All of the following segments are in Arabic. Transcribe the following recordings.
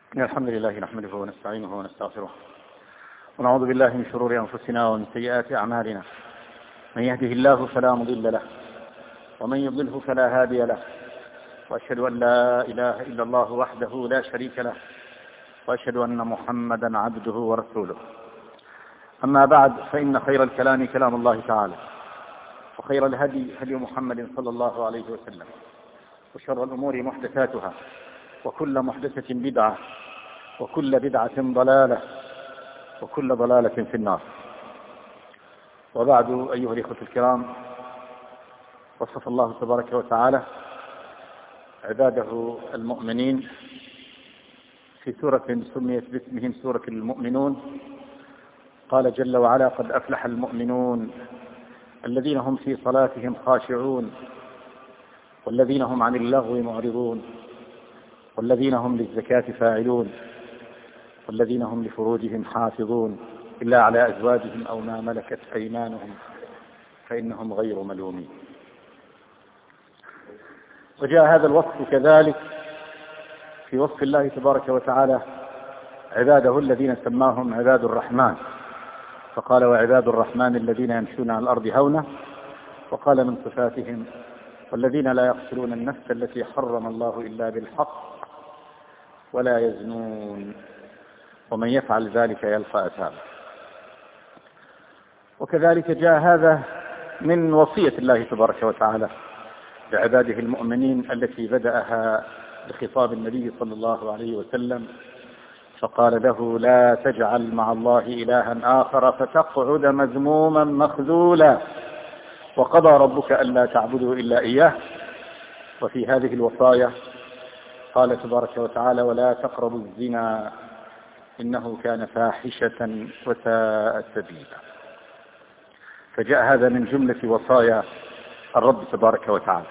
إن الحمد لله نحمده ونستعينه ونستغفره ونعوذ بالله من شرور أنفسنا ومن سيئات أعمالنا. من يهده الله فلا مضل له ومن يضلله فلا هادي له، وأشهد أن لا إله إلا الله وحده لا شريك له، وأشهد أن محمدا عبده ورسوله. أما بعد، فإن خير الكلام كلام الله تعالى، وخير الهدي هدي محمد صلى الله عليه وسلم، وشر الأمور محدثاتها، وكل محدثة بدعة، وكل بدعة ضلالة، وكل ضلالة في النار. وبعد، أيها الإخوة الكرام، وصف الله تبارك وتعالى عباده المؤمنين في سورة سميت باسمهم سورة المؤمنون. قال جل وعلا: قد أفلح المؤمنون الذين هم في صلاتهم خاشعون، والذين هم عن اللغو معرضون، والذين هم للزكاة فاعلون، والذين هم لفروجهم حافظون إلا على أزواجهم أو ما ملكت أيمانهم فإنهم غير ملومين. وجاء هذا الوصف كذلك في وصف الله تبارك وتعالى عباده الذين سماهم عباد الرحمن، فقال: وعباد الرحمن الذين يمشون على الأرض هونا. وقال من صفاتهم: والذين لا يقتلون النفس التي حرم الله إلا بالحق ولا يزنون ومن يفعل ذلك يلقى أثاما. وكذلك جاء هذا من وصية الله تبارك وتعالى لعباده المؤمنين التي بدأها بخطاب النبي صلى الله عليه وسلم، فقال له: لا تجعل مع الله إلها آخر فتقعد مذموما مخذولا، وقضى ربك ألا تعبدوا إلا إياه. وفي هذه الوصايا قال تبارك وتعالى: ولا تقربوا الزنا إنه كان فاحشة وساء سبيلا. فجاء هذا من جملة وصايا الرب تبارك وتعالى.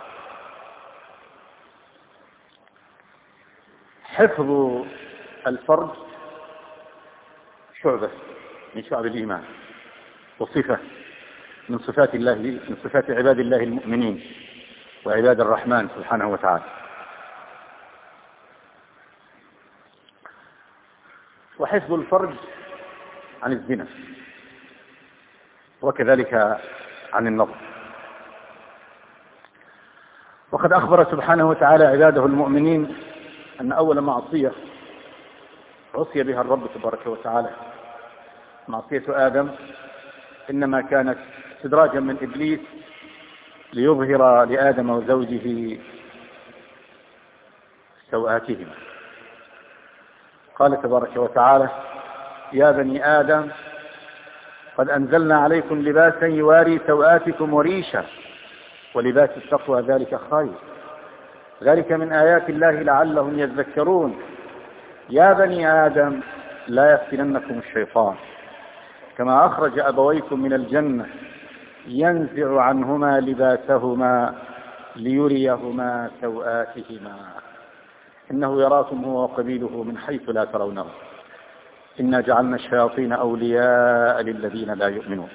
حفظ الفرج شعبة من شعب الإيمان، وصفة من صفات الله، من صفات عباد الله المؤمنين وعباد الرحمن سبحانه وتعالى. وحفظ الفرج عن الزنا، وكذلك عن النظر. وقد أخبر سبحانه وتعالى عباده المؤمنين أن أول معصية عصي بها الرب تبارك وتعالى معصية آدم، إنما كانت استدراجا من إبليس ليظهر لآدم وزوجه سوآتهما. قال تبارك وتعالى: يا بني آدم قد أنزلنا عليكم لباسا يواري سوآتكم وريشا ولباس التقوى ذلك خير، ذلك من آيات الله لعلهم يذكرون. يا بني آدم لا يفتننكم الشيطان كما أخرج أبويكم من الجنة ينزع عنهما لباسهما ليريهما سوآتهما إنه يراكم هو وقبيله من حيث لا ترونه إنا جعلنا الشياطين أولياء للذين لا يؤمنون.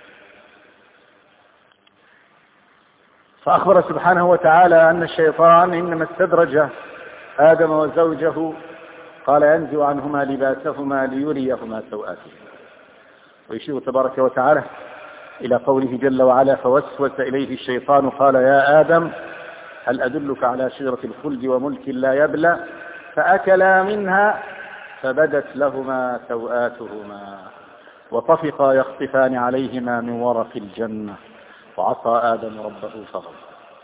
فأخبر سبحانه وتعالى أن الشيطان إنما استدرج آدم وزوجه، قال: ينزع عنهما لباسهما ليريهما سوآتهما. ويشير تبارك وتعالى إلى قوله جل وعلا: فوسوس إليه الشيطان قال: يا آدم هل أدلك على شجرة الخلد وملك لا يبلى فأكلا منها فبدت لهما سوآتهما وطفقا يخصفان عليهما من ورق الجنة وعصى آدم ربه فغوى.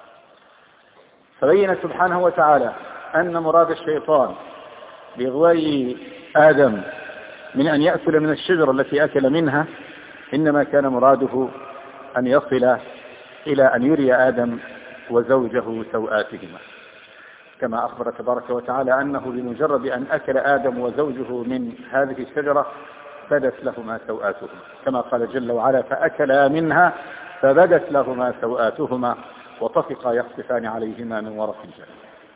فبين سبحانه وتعالى أن مراد الشيطان بإغواء آدم من أن يأكل من الشجرة التي أكل منها إنما كان مراده أن يصل إلى أن يري آدم وزوجه سوآتهما، كما أخبر تبارك وتعالى أنه بمجرد أن أكل آدم وزوجه من هذه الشجرة بدت لهما سوآتهما، كما قال جل وعلا: فأكلا منها فبدت لهما سوآتهما وطفقا يخصفان عليهما من ورق الجنة.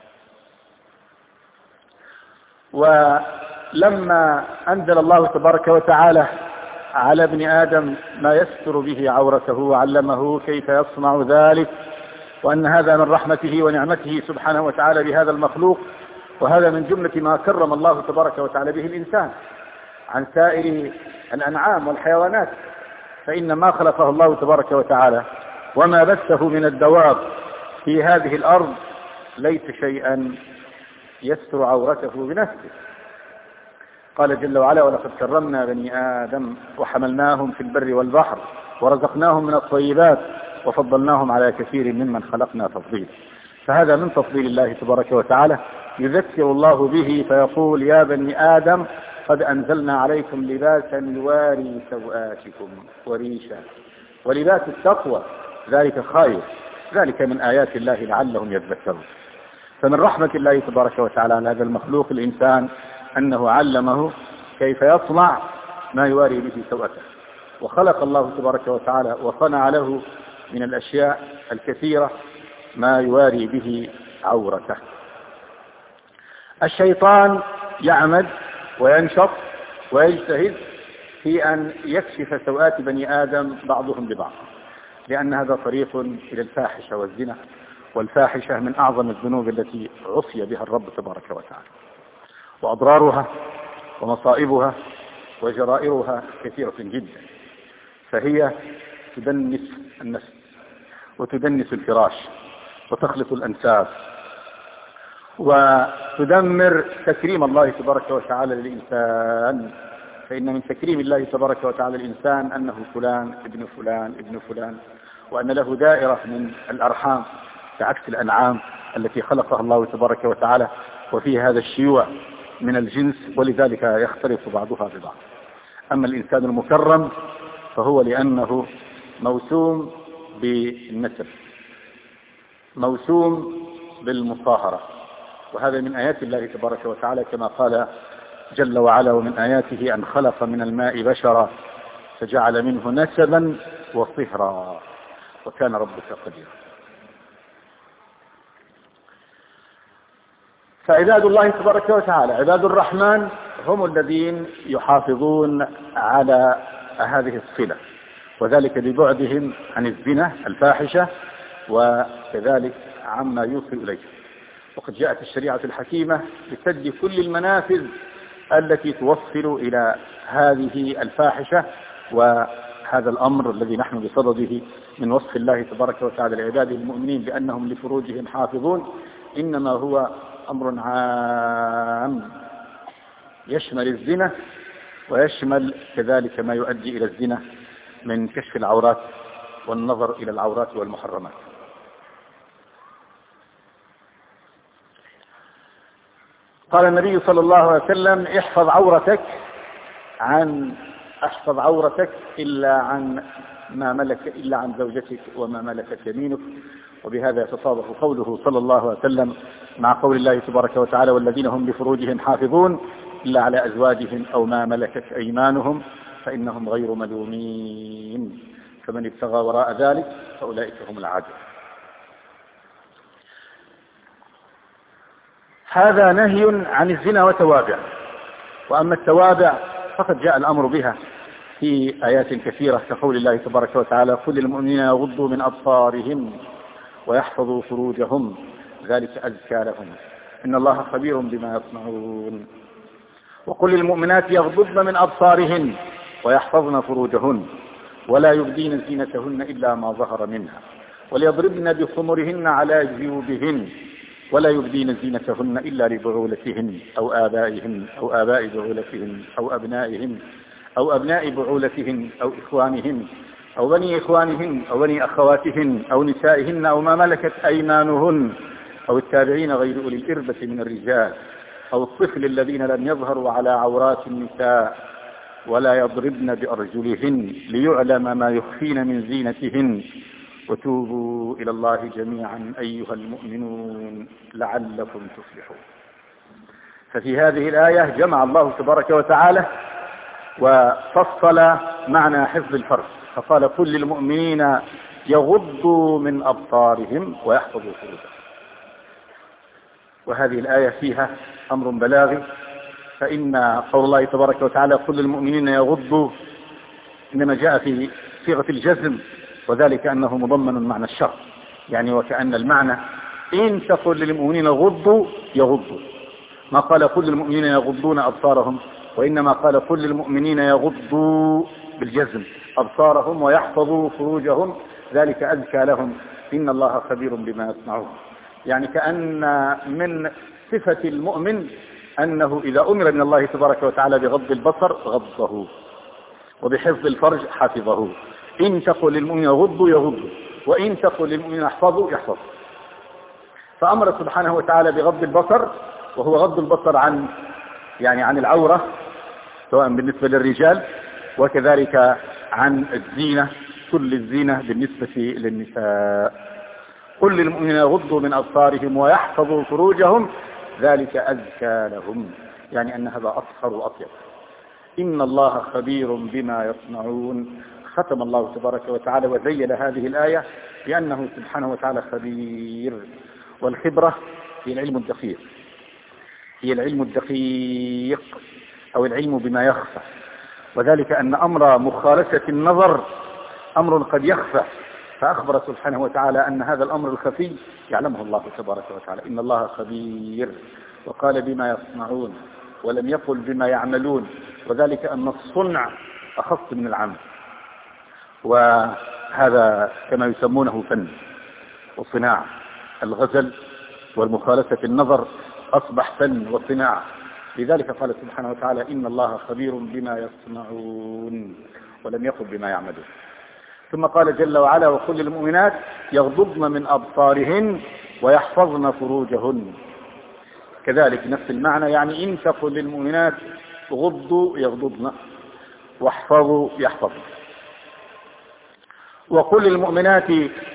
ولما أنزل الله تبارك وتعالى على ابن آدم ما يستر به عورته وعلمه كيف يصنع ذلك، وأن هذا من رحمته ونعمته سبحانه وتعالى بهذا المخلوق، وهذا من جملة ما كرم الله تبارك وتعالى به الإنسان عن سائر الأنعام والحيوانات، فإن ما خلقه الله تبارك وتعالى وما بثه من الدواب في هذه الأرض ليس شيئا يستر عورته بنفسه. قال جل وعلا: ولقد كرمنا بني آدم وحملناهم في البر والبحر ورزقناهم من الطيبات وفضلناهم على كثير ممن خلقنا تفضيلا. فهذا من تفضيل الله تبارك وتعالى يذكر الله به فيقول: يا بني آدم قد أنزلنا عليكم لباسا يواري سوآتكم وريشا ولباس التقوى ذلك خير، ذلك من آيات الله لعلهم يذكرون. فمن رحمة الله تبارك وتعالى على هذا المخلوق الإنسان أنه علمه كيف يصنع ما يواري به سوءته، وخلق الله تبارك وتعالى وصنع له من الأشياء الكثيرة ما يواري به عورته. الشيطان يعمد وينشط ويجتهد في أن يكشف سوءات بني آدم بعضهم ببعض، لأن هذا طريق إلى الفاحشة والزنا، والفاحشة من أعظم الذنوب التي عصي بها الرب تبارك وتعالى، وأضرارها ومصائبها وجرائرها كثيرة جدا، فهي تدنس النفس وتدنس الفراش وتخلط الأنساب وتدمر تكريم الله تبارك وتعالى للإنسان. فإن من تكريم الله تبارك وتعالى للإنسان أنه فلان ابن فلان ابن فلان، وأن له دائرة من الأرحام كعكس الأنعام التي خلقها الله تبارك وتعالى، وفي هذا الشيوع من الجنس، ولذلك يختلط بعضها ببعض. أما الإنسان المكرم فهو لأنه موسوم بالنسب، موسوم بالمصاهرة، وهذا من آيات الله تبارك وتعالى كما قال جل وعلا: ومن آياته أن خلق من الماء بشرا فجعل منه نسبا وصهرا وكان ربك قديرا. فعباد الله تبارك وتعالى عباد الرحمن هم الذين يحافظون على هذه الصلة، وذلك ببعدهم عن الزنا الفاحشة وكذلك عما يوصل إليه. وقد جاءت الشريعة الحكيمة بسد كل المنافذ التي توصل إلى هذه الفاحشة، وهذا الأمر الذي نحن بصدده من وصف الله تبارك وتعالى لعباده المؤمنين بأنهم لفروجهم حافظون إنما هو أمر عام يشمل الزنا ويشمل كذلك ما يؤدي إلى الزنا من كشف العورات والنظر إلى العورات والمحرمات. قال النبي صلى الله عليه وسلم: احفظ عورتك إلا عن زوجتك وما ملكت يمينك. وبهذا يتصادف قوله صلى الله عليه وسلم مع قول الله تبارك وتعالى: والذين هم لفروجهم حافظون إلا على أزواجهم أو ما ملكت أيمانهم فإنهم غير ملومين، فمن ابتغى وراء ذلك فأولئك هم العادون. هذا نهي عن الزنا وتوابع. وأما التوابع فقد جاء الأمر بها في آيات كثيرة كقول الله تبارك وتعالى: قل للمؤمنين يغضوا من أبصارهم ويحفظوا فروجهم ذلك أزكى لهم إن الله خبير بما يصنعون. وقل للمؤمنات يغضضن من أبصارهن ويحفظن فروجهن ولا يبدين زينتهن إلا ما ظهر منها وليضربن بخمرهن على جيوبهن ولا يبدين زينتهن إلا لبعولتهن أو آبائهن أو آباء بعولتهن أو أبنائهن أو أبناء بعولتهن أو إخوانهن أو بني إخوانهن أو بني أخواتهن أو نسائهن أو ما ملكت أيمانهن أو التابعين غير أولي الإربة من الرجال أو الطفل الذين لم يظهروا على عورات النساء ولا يضربن بأرجلهن ليعلم ما يخفين من زينتهن وتوبوا إلى الله جميعا أيها المؤمنون لعلكم تفلحون. ففي هذه الآية جمع الله تبارك وتعالى وفصل معنى حفظ الفرج، فقال: كل المؤمنين يغضوا من أبصارهم ويحفظوا فروجهم. وهذه الآية فيها أمر بلاغي، فإن قول الله تبارك وتعالى كل المؤمنين يغضوا إنما جاء في صيغة الجزم، وذلك أنه مضمن معنى الشرط، يعني وكأن المعنى إن تقول للمؤمنين غضوا يغضوا، ما قال كل المؤمنين يغضون أبصارهم، وإنما قال كل المؤمنين يغضوا بالجزم أبصارهم ويحفظوا فروجهم ذلك أزكى لهم إن الله خبير بما يصنعون. يعني كأن من صفة المؤمن أنه إذا أمر من الله تبارك وتعالى بغض البصر غضه، وبحفظ الفرج حفظه. إن تقل للمؤمنين يغضوا يغضوا، وإن تقل للمؤمنين احفظوا يحفظوا. فأمر سبحانه وتعالى بغض البصر، وهو غض البصر عن العورة سواء بالنسبة للرجال، وكذلك عن الزينة، كل الزينة بالنسبة للنساء. قل للمؤمنين يغضوا من أبصارهم ويحفظوا فروجهم ذلك أزكى لهم، يعني أن هذا أطهر وأطيب. إن الله خبير بما يصنعون. ختم الله تبارك وتعالى وزين هذه الآية بأنه سبحانه وتعالى خبير. والخبرة هي العلم الدقيق، هي العلم الدقيق أو العلم بما يخفى، وذلك أن أمر مخالفة النظر أمر قد يخفى، فأخبر سبحانه وتعالى أن هذا الأمر الخفي يعلمه الله تبارك وتعالى. إن الله خبير، وقال بما يصنعون ولم يقل بما يعملون، وذلك أن الصنع أخص من العمل، وهذا كما يسمونه فن وصناعة. الغزل والمخالفة النظر أصبح فن وصناعة. لذلك قال سبحانه وتعالى إن الله خبير بما يصنعون، ولم يقل بما يعملون. ثم قال جل وعلا وقل للمؤمنات يغضضن من أبصارهن ويحفظن فروجهن، كذلك نفس المعنى. يعني إن تقل للمؤمنات غضوا يغضضن، واحفظوا يحفظن. وقل للمؤمنات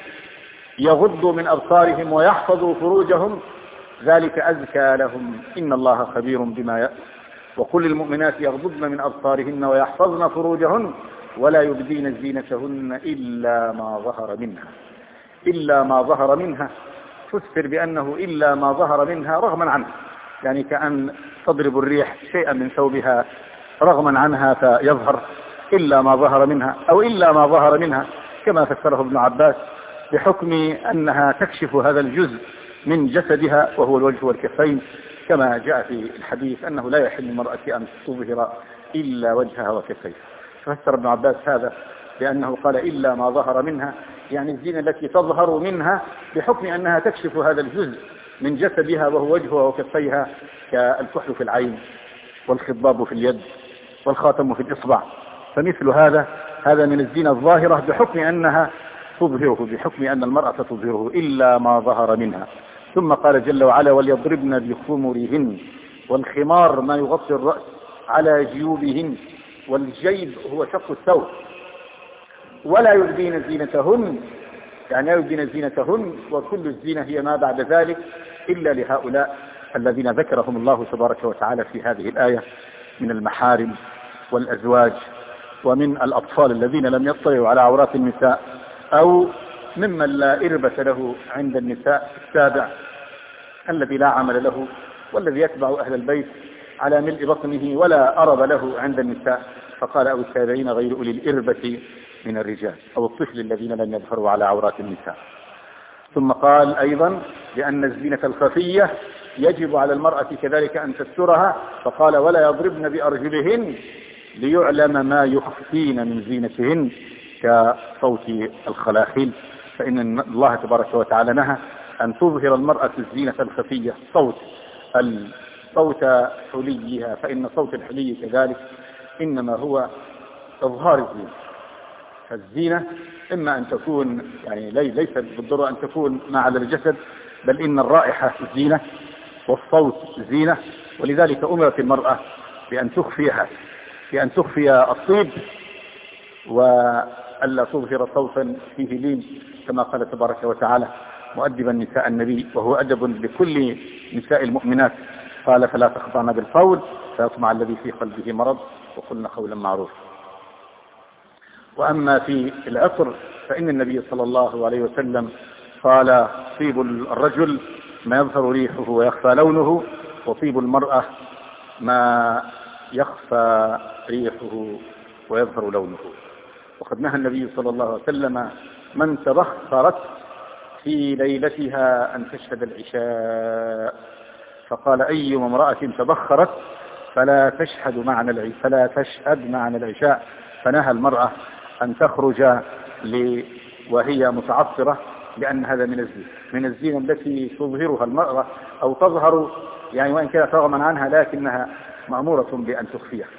يغضوا من أبصارهم ويحفظوا فروجهم ذلك أزكى لهم إن الله خبير بما وقل للمؤمنات يغضضن من أبصارهن ويحفظن فروجهن ولا يبدين زينتهن إلا ما ظهر منها. إلا ما ظهر منها فسر بأنه إلا ما ظهر منها رغما عنها، يعني كأن تضرب الريح شيئا من ثوبها رغما عنها فيظهر، إلا ما ظهر منها أو إلا ما ظهر منها، كما فسره ابن عباس بحكم أنها تكشف هذا الجزء من جسدها وهو الوجه والكفين، كما جاء في الحديث أنه لا يحل المرأة أن تظهر إلا وجهها وكفيها. ففسر ابن عباس هذا بأنه قال إلا ما ظهر منها، يعني الزينة التي تظهر منها بحكم أنها تكشف هذا الجزء من جسدها وهو وجهها وكفيها، كالكحل في العين والخضاب في اليد والخاتم في الإصبع. فمثل هذا من الزينة الظاهرة بحكم أنها تظهره، بحكم أن المرأة تظهره إلا ما ظهر منها. ثم قال جل وعلا وليضربن بخمرهن، والخمار ما يغطي الرأس على جيوبهن، والجيب هو شق الثوب. ولا يبدين زينتهن، يعني لا يبدين زينتهن، وكل الزينة هي ما بعد ذلك إلا لهؤلاء الذين ذكرهم الله تبارك وتعالى في هذه الآية من المحارم والأزواج ومن الأطفال الذين لم يطلعوا على عورات النساء، أو ممن لا إربة له عند النساء، التابع الذي لا عمل له والذي يتبع أهل البيت على ملء بطنه ولا أرب له عند النساء. فقال أو التابعين غير أولي الإربة من الرجال، أو الطفل الذين لم يظهروا على عورات النساء. ثم قال أيضا بأن الزينة الخفية يجب على المرأة كذلك أن تسترها، فقال ولا يضربن بأرجلهن ليعلم ما يخفين من زينتهن كصوت الخلاخيل، فإن الله تبارك وتعالى نهى أن تظهر المرأة الزينة الخفية صوت حليها، فإن صوت الحلي كذلك إنما هو إظهار الزينة. فالزينة إما أن تكون يعني ليس بالضرورة أن تكون ما على الجسد، بل إن الرائحة زينة والصوت زينة، ولذلك أمرت المرأة بأن تخفي الطيب وألا تظهر صوتا فيه لين، كما قال تبارك وتعالى مؤدبا نساء النبي وهو أدب لكل نساء المؤمنات، قال فلا تخضعن بالقول فيطمع الذي في قلبه مرض وقلن قولا معروفا. وأما في العطر فإن النبي صلى الله عليه وسلم قال طيب الرجل ما يظهر ريحه ويخفى لونه، وطيب المرأة ما يخفى ريحه ويظهر لونه. وقد نهى النبي صلى الله عليه وسلم من تبخرت في ليلتها أن تشهد العشاء، فقال أي امرأة تبخرت فلا تشهد معنا العشاء، فنهى المرأة أن تخرج وهي متعطرة، لأن هذا من الزينة التي تظهرها المرأة أو تظهر، يعني وإن كانت رغما عنها لكنها مأمورة بأن تخفيها.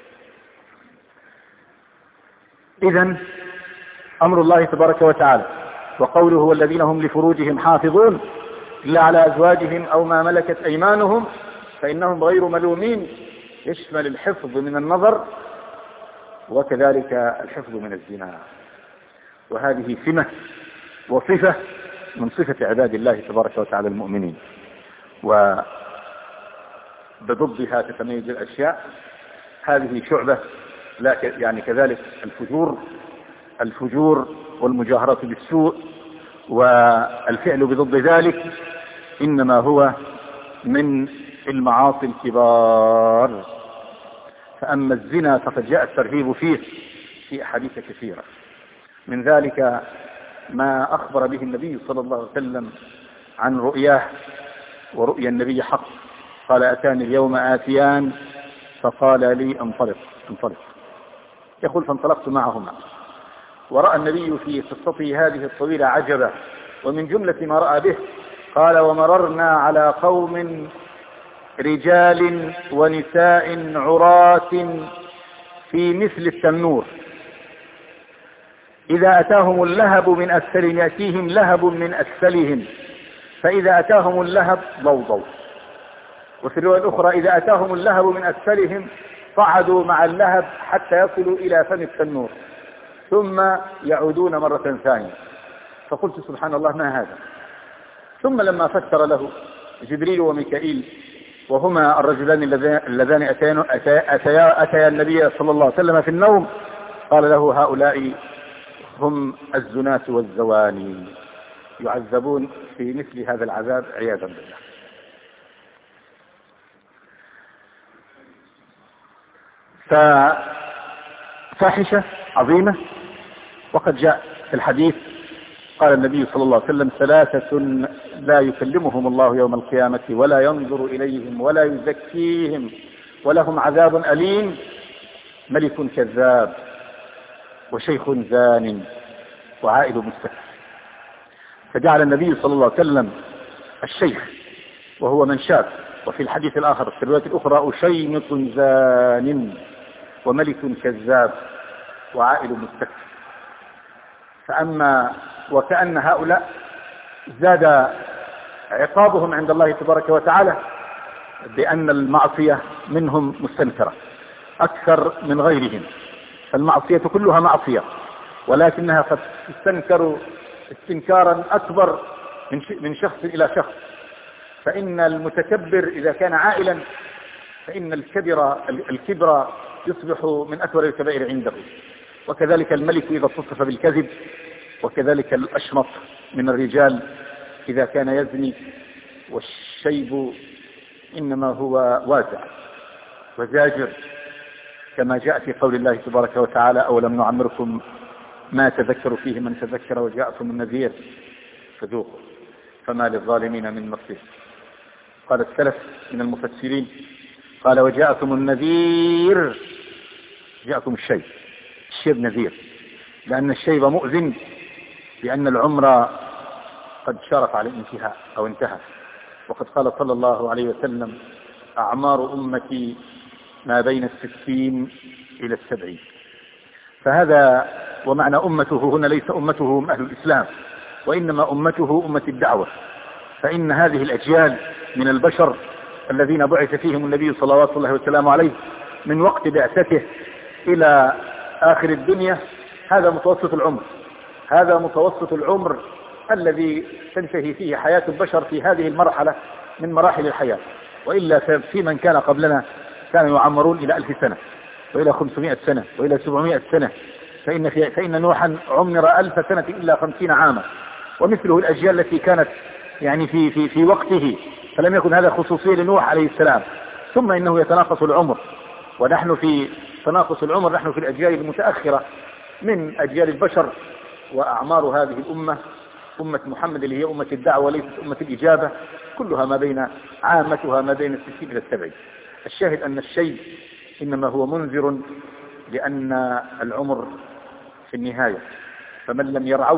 إذن أمر الله تبارك وتعالى وقوله والذين هم لفروجهم حافظون إلا على أزواجهم أو ما ملكت أيمانهم فإنهم غير ملومين، يشمل الحفظ من النظر وكذلك الحفظ من الزنا، وهذه سمة وصفة من صفة عباد الله تبارك وتعالى المؤمنين، وبضدها تتميز الأشياء. هذه شعبة، يعني كذلك الفجور والمجاهرة بالسوء والفعل بضد ذلك إنما هو من المعاصي الكبار. فأما الزنا فقد جاء الترهيب فيه في أحاديث كثيرة، من ذلك ما أخبر به النبي صلى الله عليه وسلم عن رؤياه، ورؤيا النبي حق. قال أتاني اليوم آتيان فقال لي انطلق، يقول فانطلقت معهما، ورأى النبي في قصته هذه الطويلة عجبا، ومن جملة ما رأى به قال ومررنا على قوم رجال ونساء عراة في مثل التنور، إذا أتاهم اللهب من أسفلهم يأتيهم لهب من أسفلهم، فإذا أتاهم اللهب ضوضوا. وفي الرواية الأخرى إذا أتاهم اللهب من أسفلهم صعدوا مع اللهب حتى يصلوا إلى فم التنور ثم يعودون مرة ثانية. فقلت سبحان الله ما هذا؟ ثم لما فسر له جبريل وميكائيل، وهما الرجلان اللذان أتيا النبي صلى الله عليه وسلم في النوم، قال له هؤلاء هم الزناة والزواني، يعذبون في مثل هذا العذاب عياذا بالله. ففاحشة عظيمة. وقد جاء في الحديث قال النبي صلى الله عليه وسلم ثلاثة لا يكلمهم الله يوم القيامة ولا ينظر إليهم ولا يزكيهم ولهم عذاب أليم، ملك كذاب وشيخ زان وعائد مستكبر. فجعل النبي صلى الله عليه وسلم الشيخ وهو من شاب، وفي الحديث الآخر في الرواية الأخرى أشيمط زان وملك كذاب وعائد مستكبر. فأما وكأن هؤلاء زاد عقابهم عند الله تبارك وتعالى بأن المعصية منهم مستنكرة أكثر من غيرهم، فالمعصية كلها معصية، ولكنها قد تستنكر استنكارا أكبر من شخص إلى شخص. فإن المتكبر إذا كان عائلا فإن الكبر يصبح من أكبر الكبائر عنده، وكذلك الملك إذا اتصف بالكذب، وكذلك الأشمط من الرجال إذا كان يزني. والشيب إنما هو وازع وزاجر، كما جاء في قول الله تبارك وتعالى أولم نعمركم ما تذكر فيه من تذكر وجاءكم النذير فذوقوا فما للظالمين من نصير. قال السلف من المفسرين قال وجاءكم النذير، جاءكم الشيب نذير، لأن الشيب مؤذن، لأن العمر قد شرف على الانتهاء أو انتهى. وقد قال صلى الله عليه وسلم أعمار أمتي ما بين 60 إلى 70. فهذا ومعنى أمته هنا ليس أمته هم أهل الإسلام، وإنما أمته أمة الدعوة. فإن هذه الأجيال من البشر الذين بعث فيهم النبي صلى الله عليه وسلم عليه من وقت بعثته إلى آخر الدنيا، هذا متوسط العمر الذي تنتهي فيه حياة البشر في هذه المرحلة من مراحل الحياة. وإلا في من كان قبلنا كانوا يعمرون إلى 1000 سنة وإلى 500 سنة وإلى 700 سنة، فإن نوحا عمر 1000 سنة إلا 50 عاما، ومثله الأجيال التي كانت يعني في وقته، فلم يكن هذا خصوصية لنوح عليه السلام. ثم إنه يتناقص العمر، ونحن في تناقص العمر، نحن في الأجيال المتأخرة من أجيال البشر. وأعمار هذه الأمة أمة محمد اللي هي أمة الدعوة وليست أمة الإجابة، كلها ما بين عامتها ما بين 60 إلى 70. الشاهد أن الشيء إنما هو منذر، لأن العمر في النهاية. فمن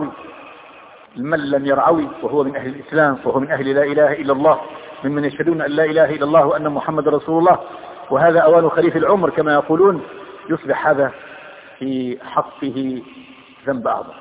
لم يرعوي وهو من أهل الإسلام فهو من أهل لا إله إلا الله، ممن يشهدون أن لا إله إلا الله وأن محمد رسول الله، وهذا أوان خليف العمر كما يقولون، يصبح هذا في حقه ذنب أعظم.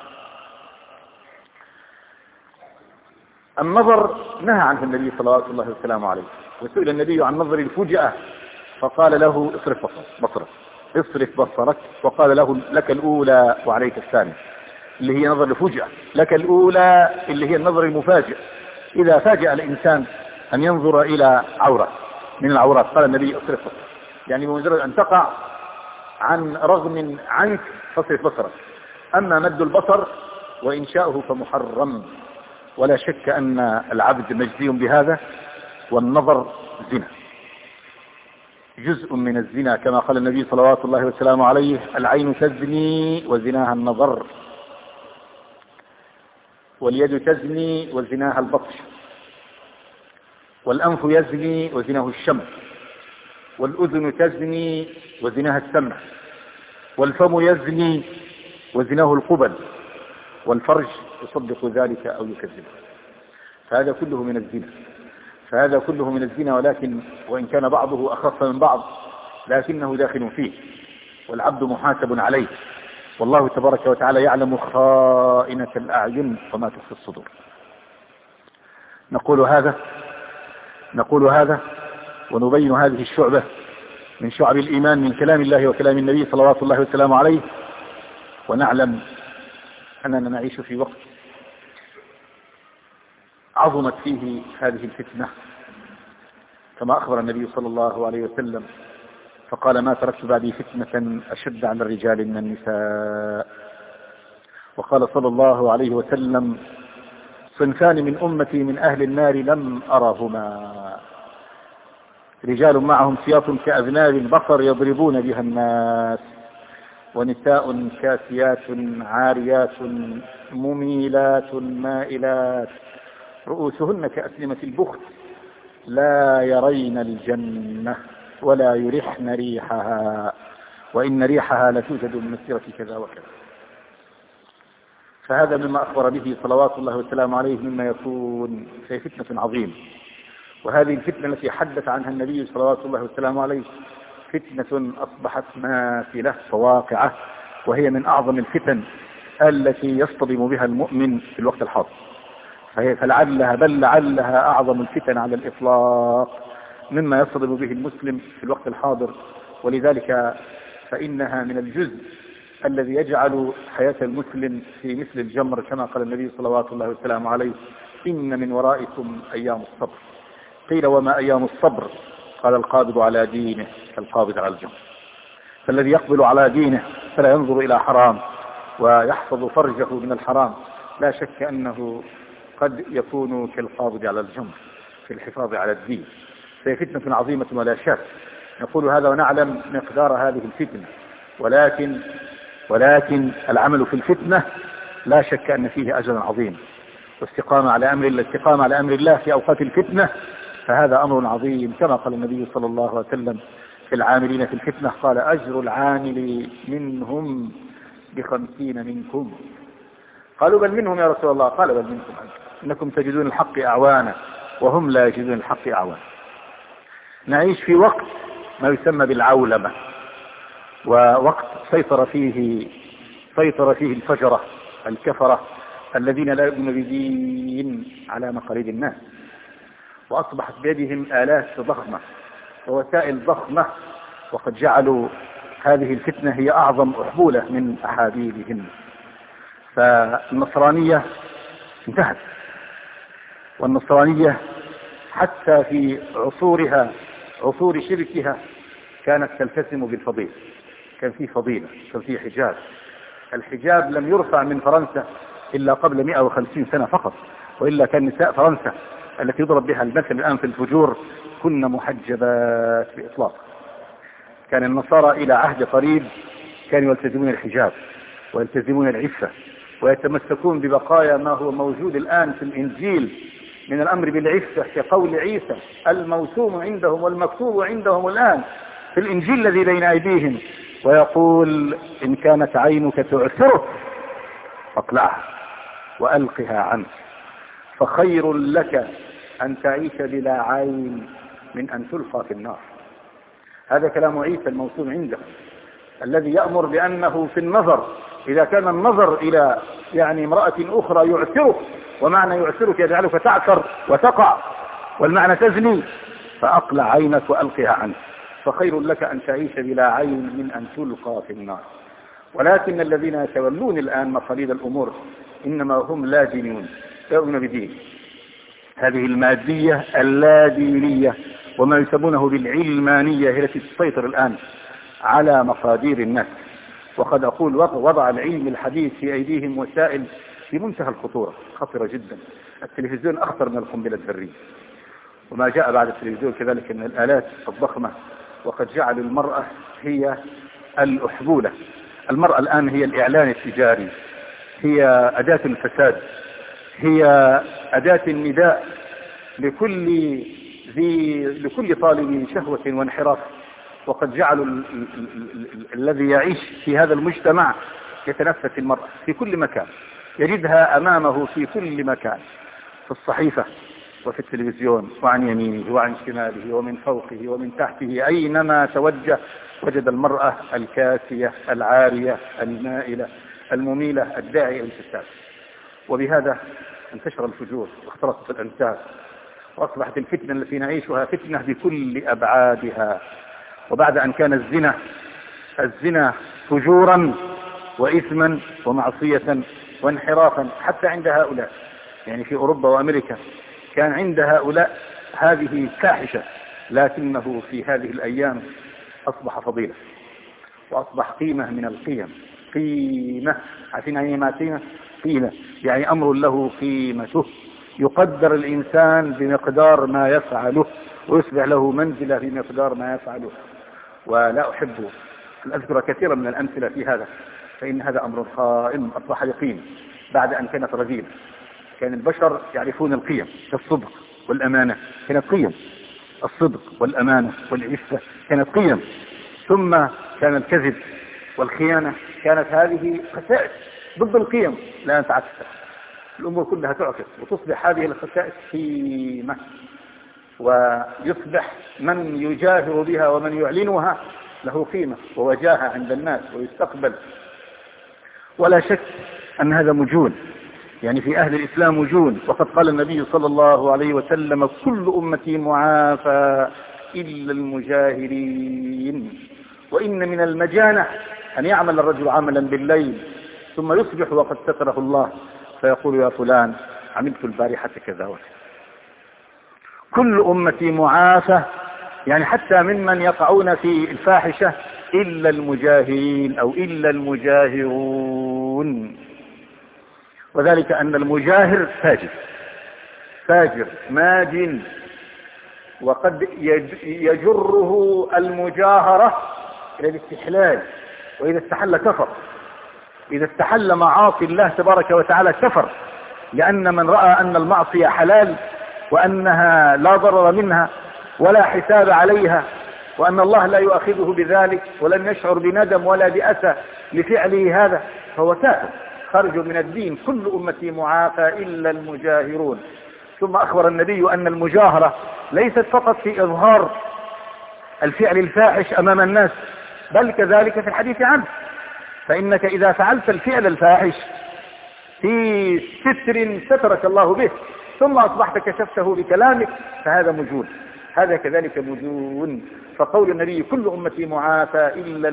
النظر نهى عنه النبي صلى الله عليه وسلم عليه، وسئل النبي عن نظر الفجأة فقال له اصرف بصرك، اصرف بصرك، وقال له لك الأولى وعليك الثانية، اللي هي نظر الفجأة. لك الأولى اللي هي النظر المفاجئ، إذا فاجأ الإنسان أن ينظر إلى عورة من العورات قال النبي اصرف بصرك، يعني بمجرد أن تقع عن رغم عنك فاصرف بصرك. أما مد البصر وإنشاؤه فمحرم، ولا شك أن العبد مجزي بهذا، والنظر زنا، جزء من الزنا، كما قال النبي صلوات الله وسلامه عليه: العين تزني وزناها النظر، واليد تزني وزناها البطش، والأنف يزني وزناه الشم، والأذن تزني وزناها السمع، والفم يزني وزناه القبل، والفرج يصدق ذلك أو يكذبه. فهذا كله من الزنا، ولكن وإن كان بعضه أخف من بعض لكنه داخل فيه، والعبد محاسب عليه، والله تبارك وتعالى يعلم خائنة الأعين وما تخفي الصدور. نقول هذا ونبين هذه الشعبة من شعب الإيمان من كلام الله وكلام النبي صلوات الله وسلامه عليه، ونعلم أننا نعيش في وقت عظمت فيه هذه الفتنة، كما أخبر النبي صلى الله عليه وسلم فقال: ما تركت بعدي فتنة أشد على الرجال من النساء. وقال صلى الله عليه وسلم: صنفان من أمتي من أهل النار لم أرهما: رجال معهم سياط كأذناب البقر يضربون بها الناس، ونساء كاسيات عاريات مميلات مائلات رؤوسهن كأسنمة البخت لا يرين الجنة ولا يرحن ريحها، وإن ريحها لتوجد من مسيرة كذا وكذا. فهذا مما أخبر به صلوات الله وسلامه عليه مما يكون في فتنة عظيمة. وهذه الفتنة التي حدث عنها النبي صلوات الله وسلامه عليه فتنة أصبحت ماثلة وواقعة، وهي من أعظم الفتن التي يصطدم بها المؤمن في الوقت الحاضر، فلعلها بل لعلها أعظم الفتن على الإطلاق مما يصطدم به المسلم في الوقت الحاضر. ولذلك فإنها من الجزء الذي يجعل حياة المسلم في مثل الجمر، كما قال النبي صلوات الله وسلامه عليه: إن من ورائكم أيام الصبر. قيل: وما أيام الصبر؟ قال: القابض على دينه كالقابض على الجمر. فالذي يقبل على دينه فلا ينظر إلى حرام ويحفظ فرجه من الحرام لا شك أنه قد يكون كالقابض على الجمر في الحفاظ على الدين. فهي فتنة عظيمة ولا شك. نقول هذا ونعلم مقدار هذه الفتنة، ولكن العمل في الفتنة لا شك أن فيه أجر عظيم، واستقامة على أمر الله في أوقات الفتنة، فهذا أمر عظيم، كما قال النبي صلى الله عليه وسلم في العاملين في الفتنة: قال: أجر العامل منهم ب50 منكم. قالوا: بل منهم يا رسول الله؟ قال: بل منكم إنكم تجدون الحق أعوانا وهم لا يجدون الحق أعوانا. نعيش في وقت ما يسمى بالعولمة، ووقت سيطر فيه الفجرة الكفرة الذين لا يؤمنون بدين على مقاليد الناس، وأصبحت بيدهم آلات ضخمة ووسائل ضخمة، وقد جعلوا هذه الفتنة هي أعظم أحبولة من أحابيلهم. فالنصرانية انتهت، والنصرانية حتى في عصور شركها كانت تلتزم بالفضيلة، كان في فضيلة، كان في حجاب. الحجاب لم يرفع من فرنسا إلا قبل 150 سنة فقط، وإلا كان نساء فرنسا التي يضرب بها المثل الآن في الفجور كن محجبات بإطلاق. كان النصارى إلى عهد قريب كانوا يلتزمون الحجاب ويلتزمون العفة ويتمسكون ببقايا ما هو موجود الآن في الإنجيل من الأمر بالعفة كقول عيسى الموسوم عندهم والمكتوب عندهم الآن في الإنجيل الذي بين أيديهم، ويقول إن كانت عينك تعثرك فاقلعها وألقها عنك، فخير لك أن تعيش بلا عين من أن تلقى في النار. هذا كلام عيسى الموسوم عنده، الذي يأمر بأنه في النظر إذا كان النظر إلى امرأة أخرى يعثرك، ومعنى يعثرك يجعلك تعثر وتقع، والمعنى تزني، فأقلع عينك وألقها عنك، فخير لك أن تعيش بلا عين من أن تلقى في النار. ولكن الذين يتولون الآن مصاليد الأمور إنما هم لا دينيون، يؤمنون بدين هذه المادية اللادينية، وما يسمونه بالعلمانية هي التي تسيطر الآن على مصادر الناس. وقد أقول وضع العلم الحديث في أيديهم وسائل في منتهى الخطورة، خطرة جدا. التلفزيون أخطر من القنبلة الذرية، وما جاء بعد التلفزيون كذلك من الآلات الضخمة، وقد جعلوا المرأة هي الأحبولة. المرأة الآن هي الإعلان التجاري، هي أداة الفساد، هي أداة النداء لكل طالب شهوة وانحراف. وقد جعلوا الذي يعيش في هذا المجتمع يتنفس المرأة في كل مكان، يجدها أمامه في كل مكان، في الصحيفة وفي التلفزيون، وعن يمينه وعن شماله ومن فوقه ومن تحته، أينما توجه وجد المرأة الكاسية العارية المائلة المميلة الداعية للفساد. وبهذا انتشر الفجور واختلطت الأنساب، وأصبحت الفتنة التي نعيشها فتنة بكل أبعادها. وبعد أن كان الزنا فجورا وإثما ومعصية وانحرافا حتى عند هؤلاء، في أوروبا وأمريكا كان عند هؤلاء هذه فاحشة، لكنه في هذه الأيام أصبح فضيلة وأصبح قيمة من القيم. قيمة، عارفين يعني ما قيمة؟ أمر له قيمته، يقدر الإنسان بمقدار ما يفعله، ويصبح له منزلة بمقدار ما يفعله. ولا أحب أن أذكر كثيرا من الأمثلة في هذا، فإن هذا أمر قائم أصبح يقين بعد أن كانت رذيلة. كان البشر يعرفون القيم كالصدق والأمانة، كانت قيم الصدق والأمانة والعفة، كانت قيم. ثم كان الكذب والخيانة، كانت هذه خسائس ضد القيم. لا تعكس، الأمور كلها تعكس وتصبح هذه الخسائس قيمة، ويصبح من يجاهر بها ومن يعلنها له قيمة ووجاهة عند الناس ويستقبل. ولا شك أن هذا مجون، في أهل الإسلام مجون. وقد قال النبي صلى الله عليه وسلم كل أمتي معافى إلا المجاهرين. وإن من المجانة أن يعمل الرجل عملا بالليل ثم يصبح وقد ستره الله فيقول يا فلان عملت البارحة كذا وكذا. كل أمتي معافى، حتى ممن يقعون في الفاحشة إلا المجاهرين أو إلا المجاهرون. وذلك أن المجاهر فاجر ماج، وقد يجره المجاهرة إلى الاستحلال، وإذا استحل كفر. إذا استحل معاصي الله تبارك وتعالى كفر، لأن من رأى أن المعصية حلال وأنها لا ضرر منها ولا حساب عليها، وأن الله لا يؤاخذه بذلك ولن يشعر بندم ولا بأسى لفعله هذا، فهو كافر خرج من الدين. كل أمتي معافى إلا المجاهرون. ثم أخبر النبي أن المجاهرة ليست فقط في إظهار الفعل الفاحش أمام الناس، بل كذلك في الحديث عنه. فإنك إذا فعلت الفعل الفاحش في ستر سترك الله به، ثم أصبحت كشفته بكلامك، فهذا مجون. هذا كذلك مجون. فقول النبي كل أمتي معافى إلا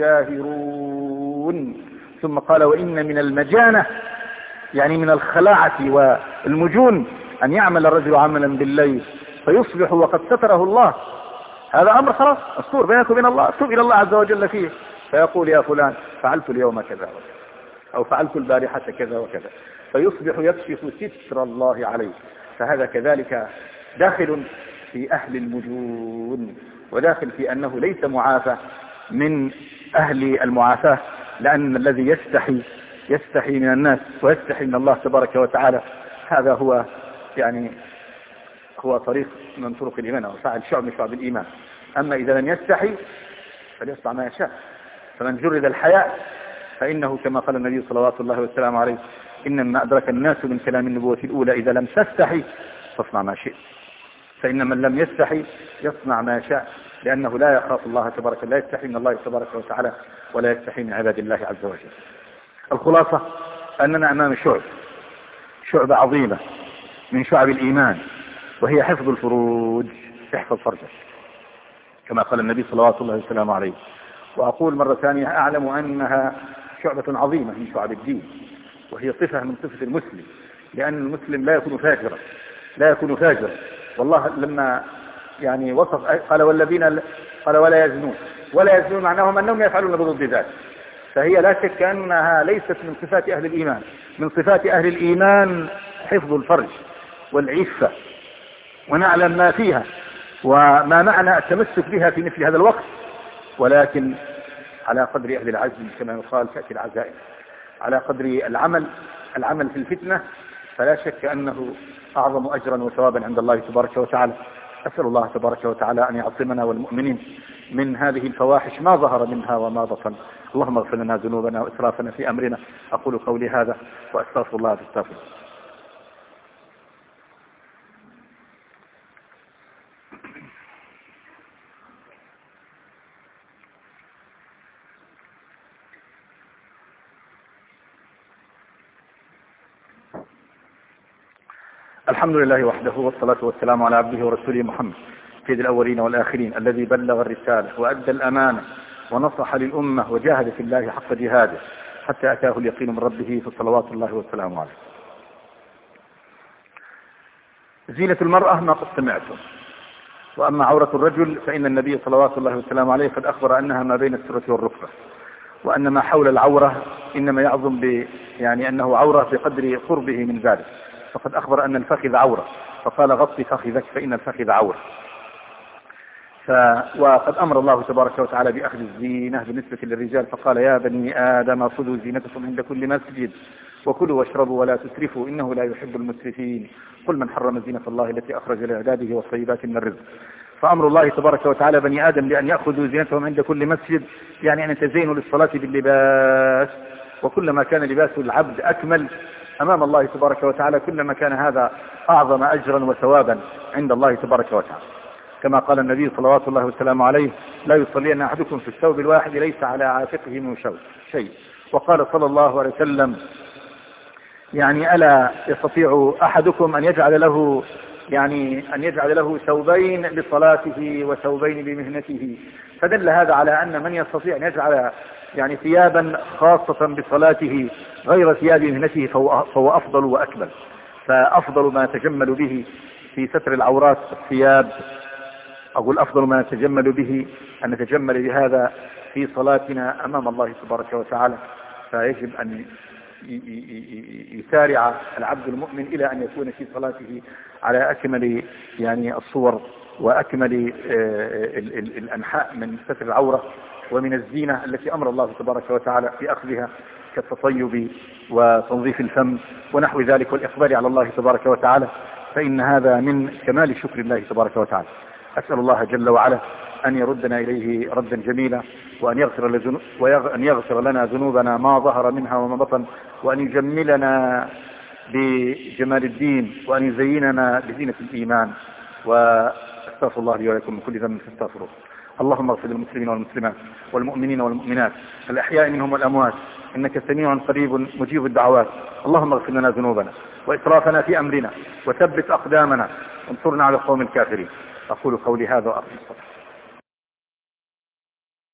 المجاهرون. ثم قال وإن من المجانة، من الخلاعة والمجون، أن يعمل الرجل عملا بالليل فيصبح وقد ستره الله. هذا أمر خلاص أسطور بينك وبين الله، تب إلى الله عز وجل فيه، فيقول يا فلان فعلت اليوم كذا وكذا، أو فعلت البارحة كذا وكذا، فيصبح يكشف ستر الله عليه. فهذا كذلك داخل في أهل المجون، وداخل في أنه ليس معافى من أهل المعافاة، لأن الذي يستحي يستحي من الناس ويستحي من الله تبارك وتعالى، هذا هو هو طريق من طرق الإيمان، أو شعب من شعب الإيمان. أما إذا لم يستحي فليصنع ما يشاء. فمن جرد الحياء فإنه كما قال النبي صلوات الله والسلام عليه: إنما أدرك الناس من كلام النبوة الأولى: إذا لم تستحي فاصنع ما شئت. فإن من لم يستحي يصنع ما شاء، لأنه لا يخاف الله تبارك، لا يستحي من الله تبارك وتعالى ولا يستحي من عباد الله عز وجل. الخلاصة أننا أمام شعبة عظيمة من شعب الإيمان، وهي حفظ الفروج. احفظ فرجك كما قال النبي صلوات الله والسلام عليه. وأقول مرة ثانية: أعلم أنها شعبة عظيمة من شعب الدين، وهي صفة من صفة المسلم، لأن المسلم لا يكون فاجرا. والله لما وصف قال: والذين قال ولا يزنون معناهم أنهم يفعلون بضد ذلك. فهي لا شك أنها ليست من صفات أهل الإيمان. من صفات أهل الإيمان حفظ الفرج والعفة، ونعلم ما فيها وما معنى التمسك بها في مثل هذا الوقت، ولكن على قدر أهل العزم كما يقال تأتي العزائم، على قدر العمل في الفتنة، فلا شك أنه أعظم أجرا وثوابا عند الله تبارك وتعالى. أسأل الله تبارك وتعالى أن يعصمنا والمؤمنين من هذه الفواحش ما ظهر منها وما بطن. اللهم اغفر لنا ذنوبنا وإسرافنا في أمرنا. أقول قولي هذا وأستغفر الله فاستغفر. الحمد لله وحده، والصلاة والسلام على عبده ورسوله محمد سيد الأولين والآخرين، الذي بلغ الرسالة وأدى الأمانة ونصح للأمة وجاهد في الله حق جهاده حتى أتاه اليقين من ربه، فصلوات الله والسلام عليه. زينة المرأة ما قد سمعتم، وأما عورة الرجل فإن النبي صلوات الله والسلام عليه قد أخبر أنها ما بين السرة والركبة، وأن ما حول العورة إنما يعظم أنه عورة بقدر قربه من ذلك. فقد أخبر أن الفخذ عورة، فقال: غطي فخذك فإن الفخذ عورة. وقد أمر الله تبارك وتعالى بأخذ الزينة بالنسبة للرجال، فقال: يا بني آدم خذوا زينتكم عند كل مسجد وكلوا واشربوا ولا تسرفوا إنه لا يحب المسرفين. قل من حرم زينة الله التي أخرج لعباده والطيبات من الرزق. فأمر الله تبارك وتعالى بني آدم لأن يأخذوا زينتهم عند كل مسجد، أن يتزينوا للصلاة باللباس، وكلما كان لباس العبد أكمل أمام الله تبارك وتعالى كلما كان هذا أعظم أجرا وثوابا عند الله تبارك وتعالى. كما قال النبي صلوات الله والسلام عليه: لا يصلين أحدكم في الثوب الواحد ليس على عاتقه من شيء. وقال صلى الله عليه وسلم: ألا يستطيع أحدكم أن يجعل له ثوبين لصلاته وثوبين لمهنته. فدل هذا على أن من يستطيع أن يجعل ثيابا خاصة بصلاته غير ثياب مهنته فهو أفضل وأكمل. فأفضل ما نتجمل به في ستر العورات الثياب. أقول أفضل ما نتجمل به أن نتجمل بهذا في صلاتنا أمام الله تبارك وتعالى. فيجب أن يسارع العبد المؤمن إلى أن يكون في صلاته على أكمل الصور وأكمل الأنحاء من ستر العورة ومن الزينة التي أمر الله تبارك وتعالى بأخذها، كالتطيب وتنظيف الفم ونحو ذلك، والإقبال على الله تبارك وتعالى، فإن هذا من كمال شكر الله تبارك وتعالى. أسأل الله جل وعلا أن يردنا إليه ردا جميلا، وأن يغفر لنا ذنوبنا ما ظهر منها وما بطن، وأن يجملنا بجمال الدين، وأن يزيننا بزينة الإيمان. وأستغفر الله لي ولكم من كل ذنب فاستغفروه. اللهم اغفر للمسلمين والمسلمات والمؤمنين والمؤمنات الأحياء منهم والأموات، إنك سميع قريب مجيب الدعوات. اللهم اغفر لنا ذنوبنا وإسرافنا في أمرنا، وثبت أقدامنا، وانصرنا على القوم الكافرين. أقول قولي هذا وأقم الصلاة.